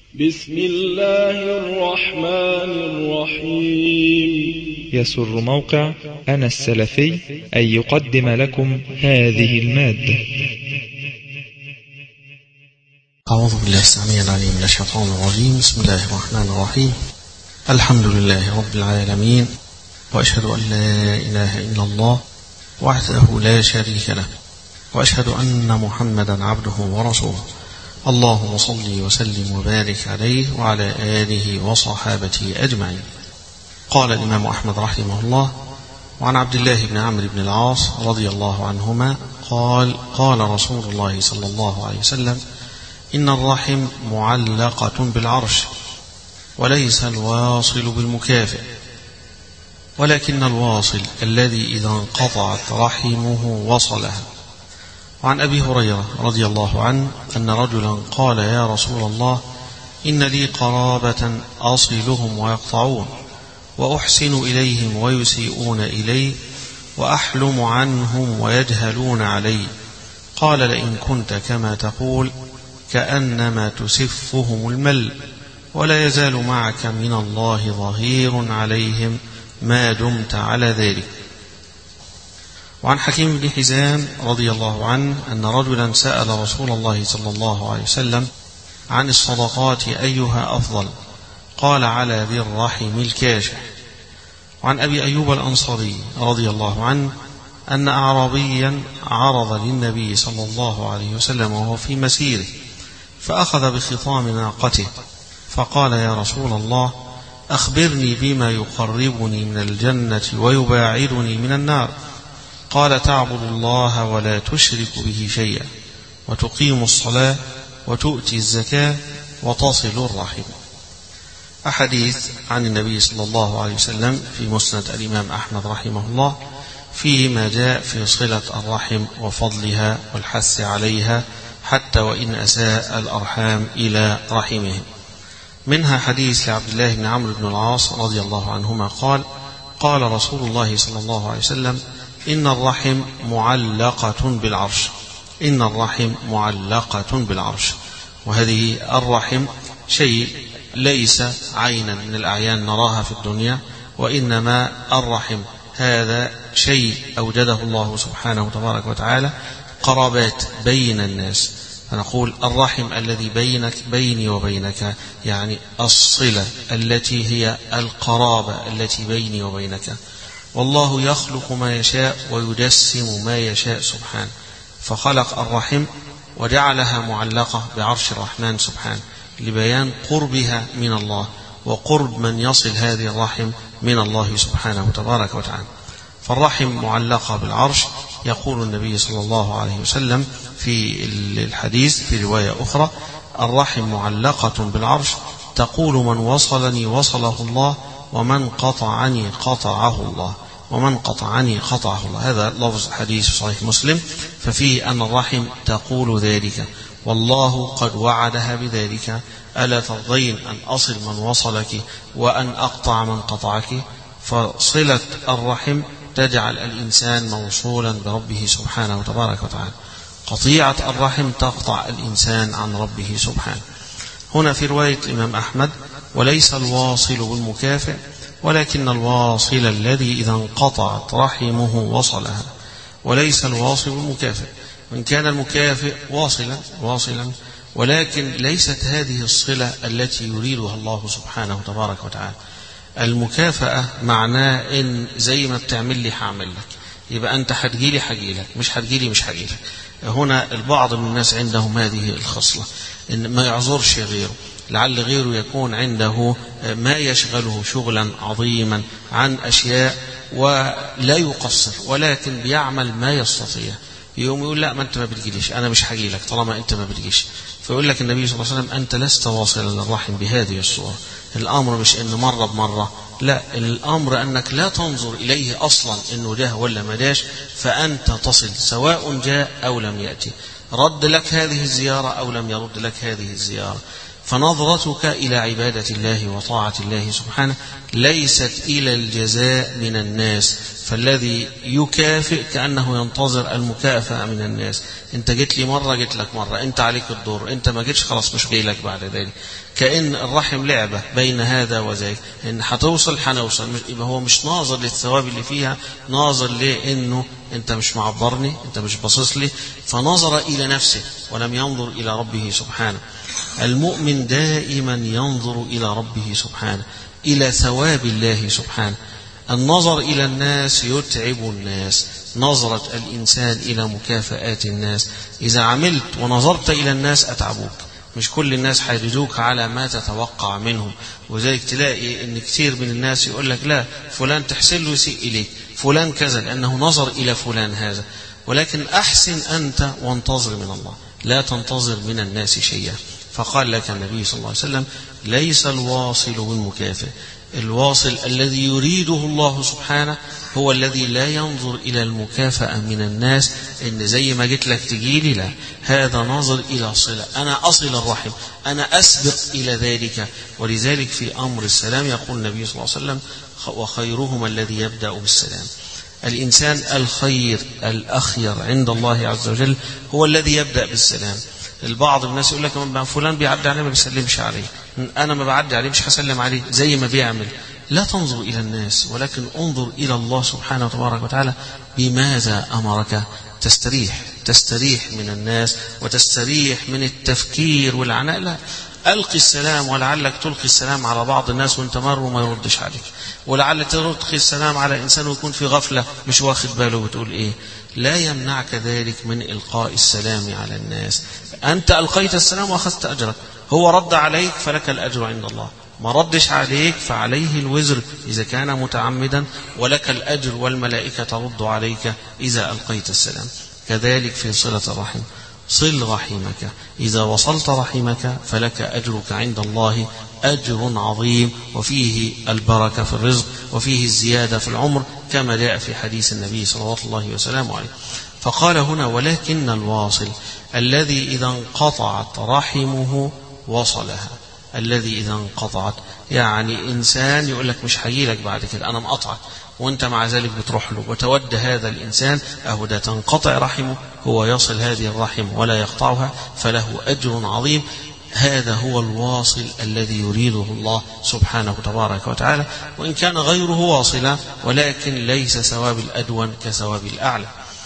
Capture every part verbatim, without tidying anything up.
بسم الله الرحمن الرحيم. يسر موقع أنا السلفي أن يقدم لكم هذه المادة. أعوذ بالله السميع العليم من الشيطان الرجيم. بسم الله الرحمن الرحيم. الحمد لله رب العالمين، وأشهد أن لا إله إلا الله وحده لا شريك له، وأشهد أن محمدا عبده ورسوله. اللهم صل وسلم وبارك عليه وعلى آله وصحابته أجمعين. قال الإمام أحمد رحمه الله: وعن عبد الله بن عمرو بن العاص رضي الله عنهما قال: قال رسول الله صلى الله عليه وسلم: إن الرحم معلقة بالعرش، وليس الواصل بالمكافئ، ولكن الواصل الذي إذا انقطعت رحمه وصلها. وعن أبي هريرة رضي الله عنه أن رجلا قال: يا رسول الله، إن لي قرابة أصلهم ويقطعون، وأحسن إليهم ويسيئون إلي، وأحلم عنهم ويجهلون علي. قال: لئن كنت كما تقول كأنما تسفهم المل، ولا يزال معك من الله ظهير عليهم ما دمت على ذلك. وعن حكيم بن حزام رضي الله عنه أن رجلا سأل رسول الله صلى الله عليه وسلم عن الصدقات أيها أفضل؟ قال: على ذي الرحم الكاشح. وعن أبي أيوب الأنصاري رضي الله عنه أن أعرابيا عرض للنبي صلى الله عليه وسلم وهو في مسيره، فأخذ بخطام ناقته فقال: يا رسول الله، أخبرني بما يقربني من الجنة ويباعدني من النار. قال: تعبد الله ولا تشرك به شيئا، وتقيم الصلاة، وتؤتي الزكاة، وتصل الرحم. أحاديث عن النبي صلى الله عليه وسلم في مسند الإمام أحمد رحمه الله فيه ما جاء في صلة الرحم وفضلها والحث عليها حتى وإن أساء الأرحام إلى رحمهم. منها حديث لعبد الله بن عمرو بن العاص رضي الله عنهما قال: قال رسول الله صلى الله عليه وسلم: إن الرحم معلقة بالعرش. إن الرحم معلقة بالعرش. وهذه الرحم شيء ليس عينا من الأعيان نراها في الدنيا، وإنما الرحم هذا شيء أوجده الله سبحانه تبارك وتعالى، قرابات بين الناس. فنقول الرحم الذي بينك بيني وبينك، يعني الصلة التي هي القرابة التي بيني وبينك. والله يخلق ما يشاء ويجسم ما يشاء سبحانه، فخلق الرحم وجعلها معلقة بعرش الرحمن سبحانه لبيان قربها من الله وقرب من يصل هذه الرحم من الله سبحانه تبارك وتعالى. فالرحم معلقة بالعرش. يقول النبي صلى الله عليه وسلم في الحديث في رواية أخرى: الرحم معلقة بالعرش، تقول من وصلني وصله الله، ومن قطعني قطعه الله، ومن قطعني قطعه الله. هذا لفظ حديث صحيح مسلم. ففيه أن الرحم تقول ذلك، والله قد وعدها بذلك: ألا ترضين أن أصل من وصلك وأن أقطع من قطعك؟ فصلة الرحم تجعل الإنسان موصولا بربه سبحانه وتبارك وتعالى. قطيعة الرحم تقطع الإنسان عن ربه سبحانه. هنا في رواية الإمام أحمد: وليس الواصل بالمكافئ، ولكن الواصل الذي إذا انقطعت رحمه وصلها. وليس الواصل بالمكافئ، وإن كان المكافئ واصلا واصلا ولكن ليست هذه الصلة التي يريدها الله سبحانه تبارك وتعالى. المكافأة معناه إن زي ما بتعمل لي هعمل لك، يبقى أنت هتجيلي هجيلك، مش هتجيلي مش هجيلك. هنا البعض من الناس عندهم هذه الخصلة، إن ما يعذرش غيره، لعل غيره يكون عنده ما يشغله شغلا عظيما عن أشياء ولا يقصر، ولكن بيعمل ما يستطيع. يوم يقول: لا، ما أنت ما بتجيليش، أنا مش هجيلك طالما أنت ما بتجيش. فيقول لك النبي صلى الله عليه وسلم: أنت لست واصلا للرحم بهذه الصورة. الأمر مش إن مرة بمرة، لا، الأمر أنك لا تنظر إليه أصلا إنه جاء ولا ما جاش، فأنت تصل سواء جاء أو لم يأتي، رد لك هذه الزيارة أو لم يرد لك هذه الزيارة. فنظرتك إلى عبادة الله وطاعة الله سبحانه ليست إلى الجزاء من الناس، فالذي يكافئ كأنه ينتظر المكافأة من الناس. أنت جيت لي مرة جيت لك مرة، أنت عليك الدور، أنت ما جيتش خلاص مش جاي لك بعد ذلك. كأن الرحم لعبة بين هذا وذاك، إن هتوصل هنوصل، يبقى هو مش ناظر للثواب اللي فيها، ناظر لأنه أنت مش معبرني، أنت مش باصص لي، فنظر إلى نفسه ولم ينظر إلى ربه سبحانه. المؤمن دائما ينظر إلى ربه سبحانه، إلى ثواب الله سبحانه. النظر إلى الناس يتعب الناس، نظرة الإنسان إلى مكافآت الناس. إذا عملت ونظرت إلى الناس أتعبوك، مش كل الناس هيجدوك على ما تتوقع منهم. وذلك تلاقي ان كثير من الناس يقول لك لا فلان تحسن له يسيء إليك، فلان كذا، لأنه نظر إلى فلان هذا. ولكن أحسن أنت وانتظر من الله، لا تنتظر من الناس شيئا. فقال لك النبي صلى الله عليه وسلم ليس الواصل بالمكافئ، الواصل الذي يريده الله سبحانه هو الذي لا ينظر إلى المكافأة من الناس، إن زي ما جيت لك تجيلي، لا، هذا نظر إلى صلة، أنا أصل الرحم، أنا أسبق إلى ذلك. ولذلك في أمر السلام يقول النبي صلى الله عليه وسلم وخيرهم الذي يبدأ بالسلام. الإنسان الخير الأخير عند الله عز وجل هو الذي يبدأ بالسلام. البعض الناس يقول لك فلان بيعدي عليه ما بيسلمش عليه، أنا ما بعدي عليه مش هسلم عليه زي ما بيعمل. لا تنظر إلى الناس، ولكن انظر إلى الله سبحانه وتبارك وتعالى بماذا أمرك. تستريح تستريح من الناس وتستريح من التفكير والعناء. لا، ألقي السلام، ولعلك تلقي السلام على بعض الناس وانت مر وما يردش عليك، ولعلك تلقي السلام على إنسان ويكون في غفلة مش واخد باله بتقول إيه. لا يمنعك ذلك من إلقاء السلام على الناس. أنت ألقيت السلام وأخذت أجرك، هو رد عليك فلك الأجر عند الله، ما ردش عليك فعليه الوزر إذا كان متعمدا، ولك الأجر والملائكة ترد عليك إذا ألقيت السلام. كذلك في صلة الرحم، صل رحمك، إذا وصلت رحمك فلك أجرك عند الله أجر عظيم، وفيه البركة في الرزق، وفيه الزيادة في العمر، كما جاء في حديث النبي صلى الله عليه وسلم عليه. فقال هنا ولكن الواصل الذي إذا انقطعت رحمه وصلها. الذي إذا انقطعت، يعني إنسان يقول لك مش هيجيلك بعد كده، أنا مقطعك، وأنت مع ذلك بتروح له وتود هذا الإنسان، أهو ده تنقطع رحمه، هو يصل هذه الرحم ولا يقطعها، فله أجر عظيم. هذا هو الواصل الذي يريده الله سبحانه تبارك وتعالى، وإن كان غيره واصلا، ولكن ليس ثواب الأدون كثواب الأعلى.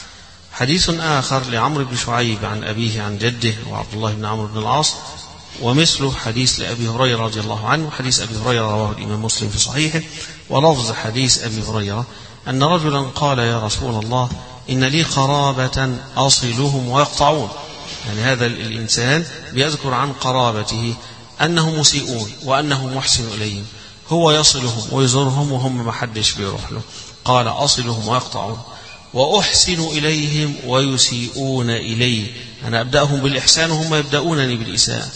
حديث آخر لعمرو بن شعيب عن أبيه عن جده وعبد الله بن عمرو بن العاص، ومثله حديث لأبي هريرة رضي الله عنه. حديث أبي هريرة رواه الإمام مسلم في صحيحه، ولفظ حديث أبي هريرة أن رجلا قال يا رسول الله إن لي قرابة أصلهم ويقطعون. يعني هذا الإنسان بيذكر عن قرابته أنهم مسيئون وأنه محسن إليهم، هو يصلهم ويزورهم وهم ما حدش بيروح له. قال أصلهم ويقطعون، وأحسن إليهم ويسيئون إلي، أنا أبدأهم بالإحسان وهم يبدأونني بالإساءة،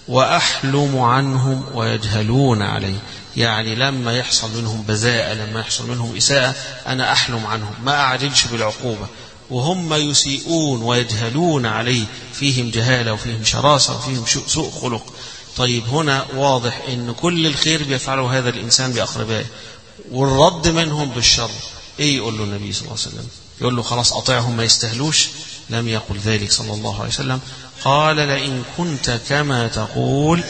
وأحلم عنهم ويجهلون علي، يعني لما يحصل منهم بذاءة، لما يحصل منهم إساءة، أنا أحلم عنهم ما أعجلش بالعقوبة، وهم يسيئون ويجهلون علي، فيهم جهالة وفيهم شراسة وفيهم سوء خلق. طيب هنا واضح أن كل الخير بيفعله هذا الإنسان بأقربائه، والرد منهم بالشر. إيه يقول له النبي صلى الله عليه وسلم؟ يقول له خلاص أطيعهم ما يستهلوش؟ لم يقل ذلك صلى الله عليه وسلم. قال لئن كنت كما تقول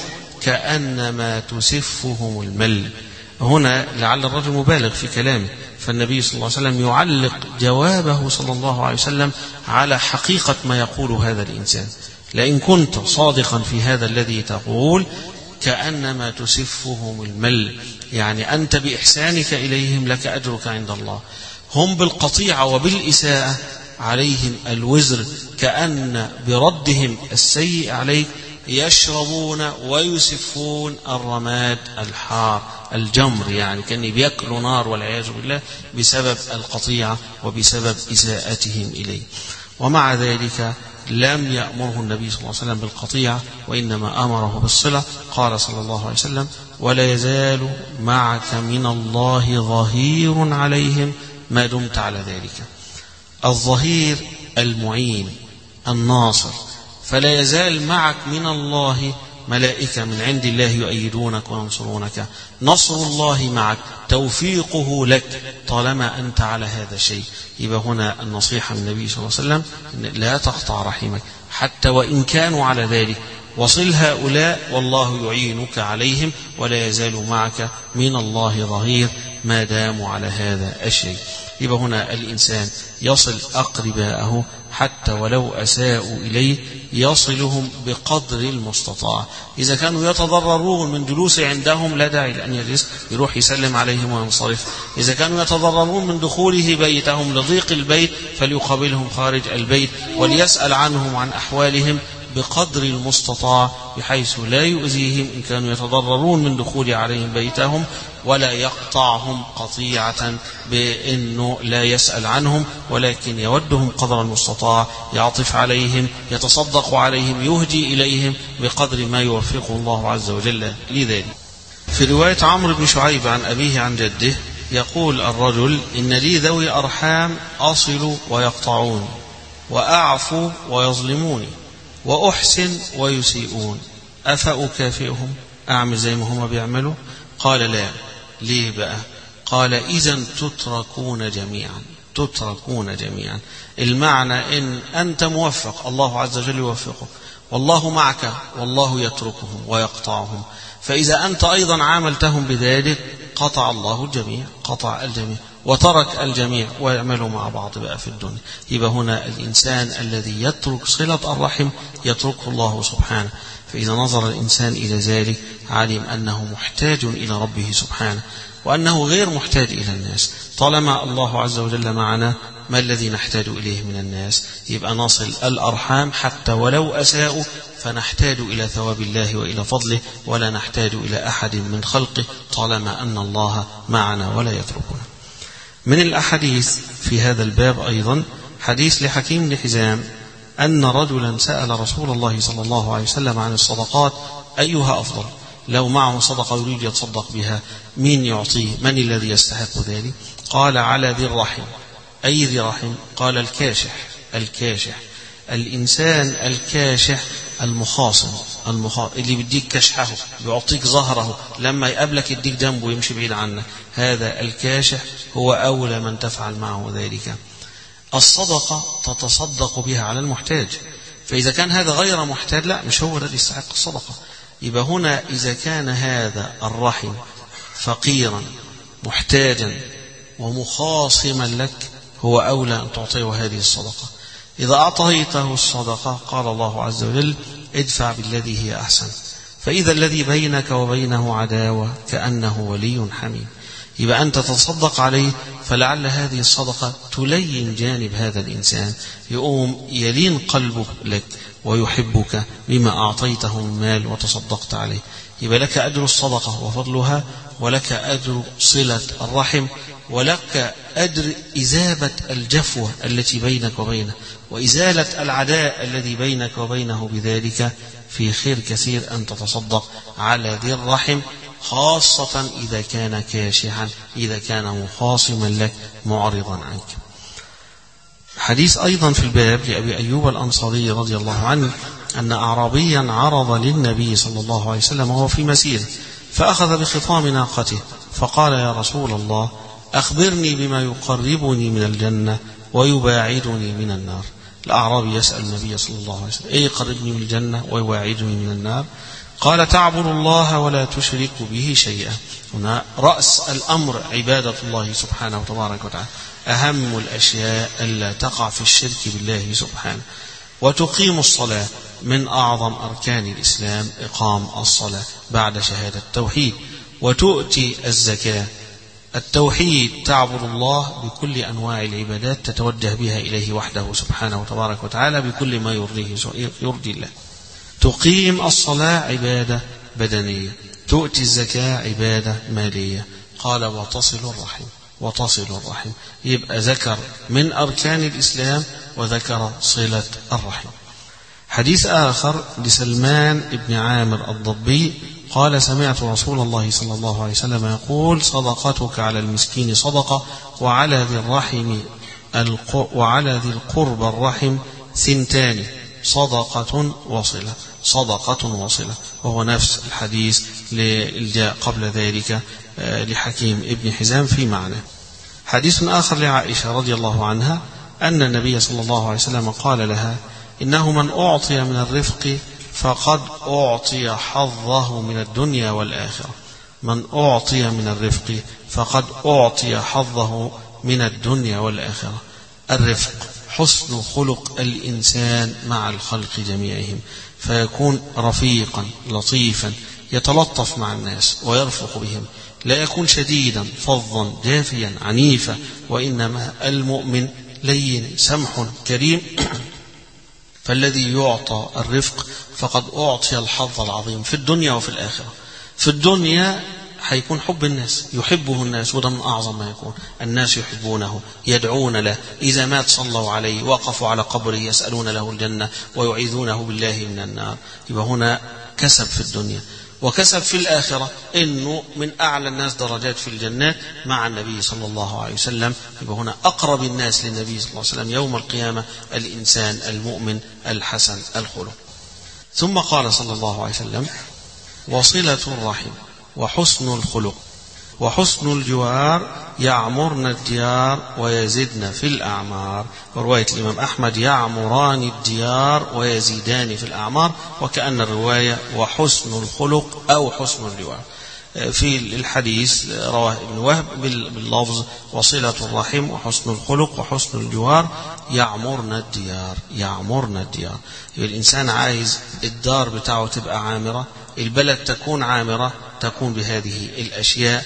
كأنما تسفهم المل. هنا لعل الرجل مبالغ في كلامه، فالنبي صلى الله عليه وسلم يعلق جوابه صلى الله عليه وسلم على حقيقة ما يقول هذا الإنسان. لئن كنت صادقا في هذا الذي تقول كأنما تسفهم المل، يعني أنت بإحسانك إليهم لك أجرك عند الله، هم بالقطيعة وبالإساءة عليهم الوزر، كأن بردهم السيء عليك يشربون ويسفون الرماد الحار الجمر، يعني كأن بيأكلوا نار والعياذ بالله بسبب القطيعة وبسبب إساءتهم إليه. ومع ذلك لم يأمره النبي صلى الله عليه وسلم بالقطيعة، وإنما أمره بالصلة. قال صلى الله عليه وسلم ولا يزال معك من الله ظهير عليهم ما دمت على ذلك. الظهير المعين الناصر، فلا يزال معك من الله ملائكة من عند الله يؤيدونك وينصرونك، نصر الله معك، توفيقه لك طالما أنت على هذا الشيء. يبقى هنا النصيحة من النبي صلى الله عليه وسلم إن لا تقطع رحمك حتى وإن كانوا على ذلك، وصل هؤلاء والله يعينك عليهم ولا يزال معك من الله ظهير ما داموا على هذا الشيء. يبقى هنا الإنسان يصل أقرباءه حتى ولو أساءوا إليه يصلهم بقدر المستطاع. إذا كانوا يتضررون من جلوس عندهم لا داعي لأن يجلس، يروح يسلم عليهم وينصرف. إذا كانوا يتضررون من دخوله بيتهم لضيق البيت فليقابلهم خارج البيت وليسأل عنهم عن أحوالهم بقدر المستطاع بحيث لا يؤذيهم إن كانوا يتضررون من دخول عليهم بيتهم، ولا يقطعهم قطيعة بأنه لا يسأل عنهم، ولكن يودهم قدر المستطاع، يعطف عليهم، يتصدق عليهم، يهدي إليهم بقدر ما يوفقه الله عز وجل لذلك. في رواية عمرو بن شعيب عن أبيه عن جده يقول الرجل: إن لي ذوي أرحام أصل ويقطعون، وأعفو ويظلموني، وأحسن ويسيئون، أفأكافئهم؟ أعمل زي ما هم بيعملوا؟ قال: لا. ليه بقى؟ قال: إذن تتركون جميعا، تتركون جميعا. المعنى إن أنت موفق الله عز وجل يوفقك، والله معك والله يتركهم ويقطعهم، فإذا أنت أيضا عاملتهم بذلك قطع الله الجميع، قطع الجميع وترك الجميع ويعملوا مع بعض بقى في الدنيا. يبقى هنا الإنسان الذي يترك صلة الرحم يتركه الله سبحانه. فإذا نظر الإنسان إلى ذلك علم أنه محتاج إلى ربه سبحانه، وأنه غير محتاج إلى الناس. طالما الله عز وجل معنا ما الذي نحتاج إليه من الناس؟ يبقى نصل الأرحام حتى ولو أساءوا، فنحتاج إلى ثواب الله وإلى فضله، ولا نحتاج إلى أحد من خلقه طالما أن الله معنا ولا يتركنا. من الأحاديث في هذا الباب أيضا حديث لحكيم بن حزام أن رجلا سأل رسول الله صلى الله عليه وسلم عن الصدقات أيها أفضل، لو معه صدقة يريد يتصدق بها مين يعطيه؟ من الذي يستحق ذلك؟ قال: على ذي الرحم. أي ذي رحم؟ قال: الكاشح. الكاشح الإنسان الكاشح المخاصم، المخا... اللي بيديك كشحه، بيعطيك ظهره، لما يقابلك يديك جنبه ويمشي بعيد عنك، هذا الكاشح هو أولى من تفعل معه ذلك. الصدقة تتصدق بها على المحتاج، فإذا كان هذا غير محتاج لا، مش هو الذي يستحق الصدقة. يبقى هنا إذا كان هذا الرحم فقيرا محتاجا ومخاصما لك هو أولى أن تعطيه هذه الصدقة. إذا أعطيته الصدقة قال الله عز وجل: ادفع بالذي هي أحسن، فإذا الذي بينك وبينه عداوة كأنه ولي حميم. يبقى أنت تتصدق عليه، فلعل هذه الصدقة تلين جانب هذا الإنسان، يقوم يلين قلبه لك ويحبك بما أعطيته من مال وتصدقت عليه. يبقى لك أجر الصدقة وفضلها، ولك أجر صلة الرحم، ولك أجر إزابة الجفوة التي بينك وبينه، وإزالة العداء الذي بينك وبينه. بذلك في خير كثير أن تتصدق على ذي الرحم، خاصة إذا كان كاشحا، إذا كان مخاصما لك معرضا عنك. حديث أيضا في الباب لأبي أيوب الأنصاري رضي الله عنه أن أعرابيا عرض للنبي صلى الله عليه وسلم وهو في مسير، فأخذ بخطام ناقته فقال: يا رسول الله، أخبرني بما يقربني من الجنة ويباعدني من النار. الأعرابي يسأل النبي صلى الله عليه وسلم: إيه يقربني من الجنة ويباعدني من النار؟ قال: تعبد الله ولا تشرك به شيئا. هنا رأس الأمر عبادة الله سبحانه وتبارك وتعالى، أهم الأشياء ألا تقع في الشرك بالله سبحانه. وتقيم الصلاة، من أعظم أركان الإسلام إقام الصلاة بعد شهادة التوحيد. وتؤتي الزكاة. التوحيد تعبد الله بكل أنواع العبادات، تتوجه بها إليه وحده سبحانه وتبارك وتعالى بكل ما يرضيه يرضي الله. تقيم الصلاة عبادة بدنية، تؤتي الزكاة عبادة مالية. قال: وتصل الرحم. وتصل الرحم، يبقى ذكر من أركان الإسلام وذكر صلة الرحم. حديث آخر لسلمان بن عامر الضبي قال: سمعت رسول الله صلى الله عليه وسلم يقول: صدقتك على المسكين صدقة، وعلى ذي الرحم وعلى ذي القرب الرحم ثنتان، صدقة وصلة. صدقة وصلة، وهو نفس الحديث اللي جاء قبل ذلك لحكيم ابن حزام في معنى. حديث آخر لعائشة رضي الله عنها أن النبي صلى الله عليه وسلم قال لها: إنه من أعطي من الرفق فقد أعطي حظه من الدنيا والآخرة. من أعطي من الرفق فقد أعطي حظه من الدنيا والآخرة. الرفق حسن خلق الإنسان مع الخلق جميعهم، فيكون رفيقا لطيفا يتلطف مع الناس ويرفق بهم، لا يكون شديدا فظا جافيا عنيفا، وإنما المؤمن لين سمح كريم. فالذي يعطى الرفق فقد أعطي الحظ العظيم في الدنيا وفي الآخرة. في الدنيا حيكون حب الناس، يحبه الناس، وده من أعظم ما يكون. الناس يحبونه، يدعون له، إذا مات صلوا عليه، وقفوا على قبره يسألون له الجنة ويعيذونه بالله من النار. يبقى هنا كسب في الدنيا. وكسب في الآخرة إنه من أعلى الناس درجات في الجنات مع النبي صلى الله عليه وسلم. يبقى هنا أقرب الناس للنبي صلى الله عليه وسلم يوم القيامة الإنسان المؤمن الحسن الخلق. ثم قال صلى الله عليه وسلم: وصلة الرحم وحسن الخلق وحسن الجوار يعمرن الديار ويزدن في الأعمار. ورواية الإمام أحمد: يعمران الديار ويزيدان في الأعمار، وكأن الرواية وحسن الخلق أو حسن الجوار. في الحديث رواه ابن وهب باللفظ: وصلة الرحم وحسن الخلق وحسن الجوار يعمرن الديار. يعمرن الديار، الإنسان عايز الدار بتاعه تبقى عامرة، البلد تكون عامرة، تكون بهذه الأشياء: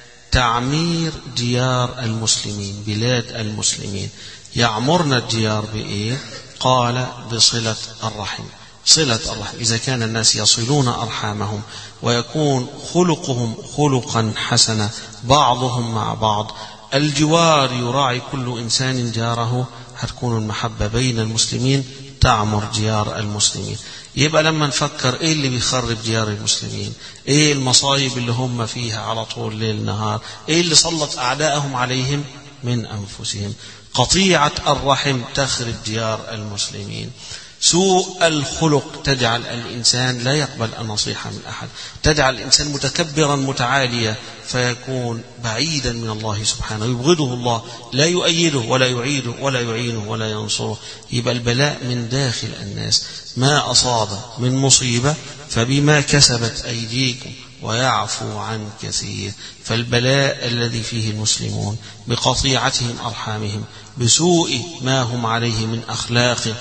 تعمير ديار المسلمين، بلاد المسلمين. يعمرن الديار بإيه؟ قال: بصلة الرحم. صلة الرحم، إذا كان الناس يصلون أرحامهم ويكون خلقهم خلقا حسنا بعضهم مع بعض، الجوار يراعي كل إنسان جاره، هتكون المحبة بين المسلمين، تعمر ديار المسلمين. يبقى لما نفكر ايه اللي بيخرب ديار المسلمين، ايه المصايب اللي هم فيها على طول ليل نهار، ايه اللي سلط اعداءهم عليهم؟ من انفسهم. قطيعة الرحم تخرب ديار المسلمين. سوء الخلق تجعل الإنسان لا يقبل النصيحة من أحد، تجعل الإنسان متكبرا متعاليا، فيكون بعيدا من الله سبحانه، يبغضه الله، لا يؤيده ولا يعيده ولا يعينه ولا ينصره. يبقى البلاء من داخل الناس. ما أصاب من مصيبة فبما كسبت أيديكم ويعفو عن كثير. فالبلاء الذي فيه المسلمون بقطيعتهم أرحامهم، بسوء ما هم عليه من أخلاق،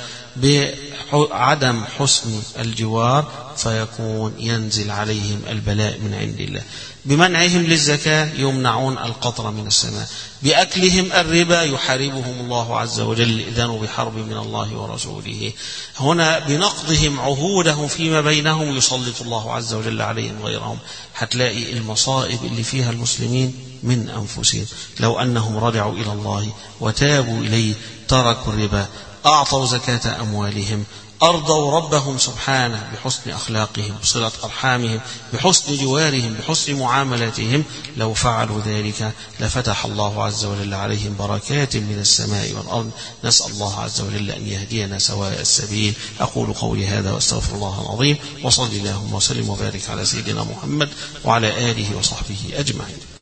بعدم حسن الجوار، فيكون ينزل عليهم البلاء من عند الله. بمنعهم للزكاة يمنعون القطر من السماء، بأكلهم الربا يحاربهم الله عز وجل، إذن بحرب من الله ورسوله. هنا بنقضهم عهودهم فيما بينهم يسلط الله عز وجل عليهم غيرهم. هتلاقي المصائب اللي فيها المسلمين من أنفسهم. لو أنهم رجعوا إلى الله وتابوا إليه، تركوا الربا، أعطوا زكاة أموالهم، أرضوا ربهم سبحانه بحسن أخلاقهم، بصلة أرحامهم، بحسن جوارهم، بحسن معاملاتهم، لو فعلوا ذلك لفتح الله عز وجل عليهم بركات من السماء والأرض. نسأل الله عز وجل أن يهدينا سواء السبيل. أقول قولي هذا وأستغفر الله العظيم، وصلي اللهم وسلم وبارك على سيدنا محمد وعلى آله وصحبه أجمعين.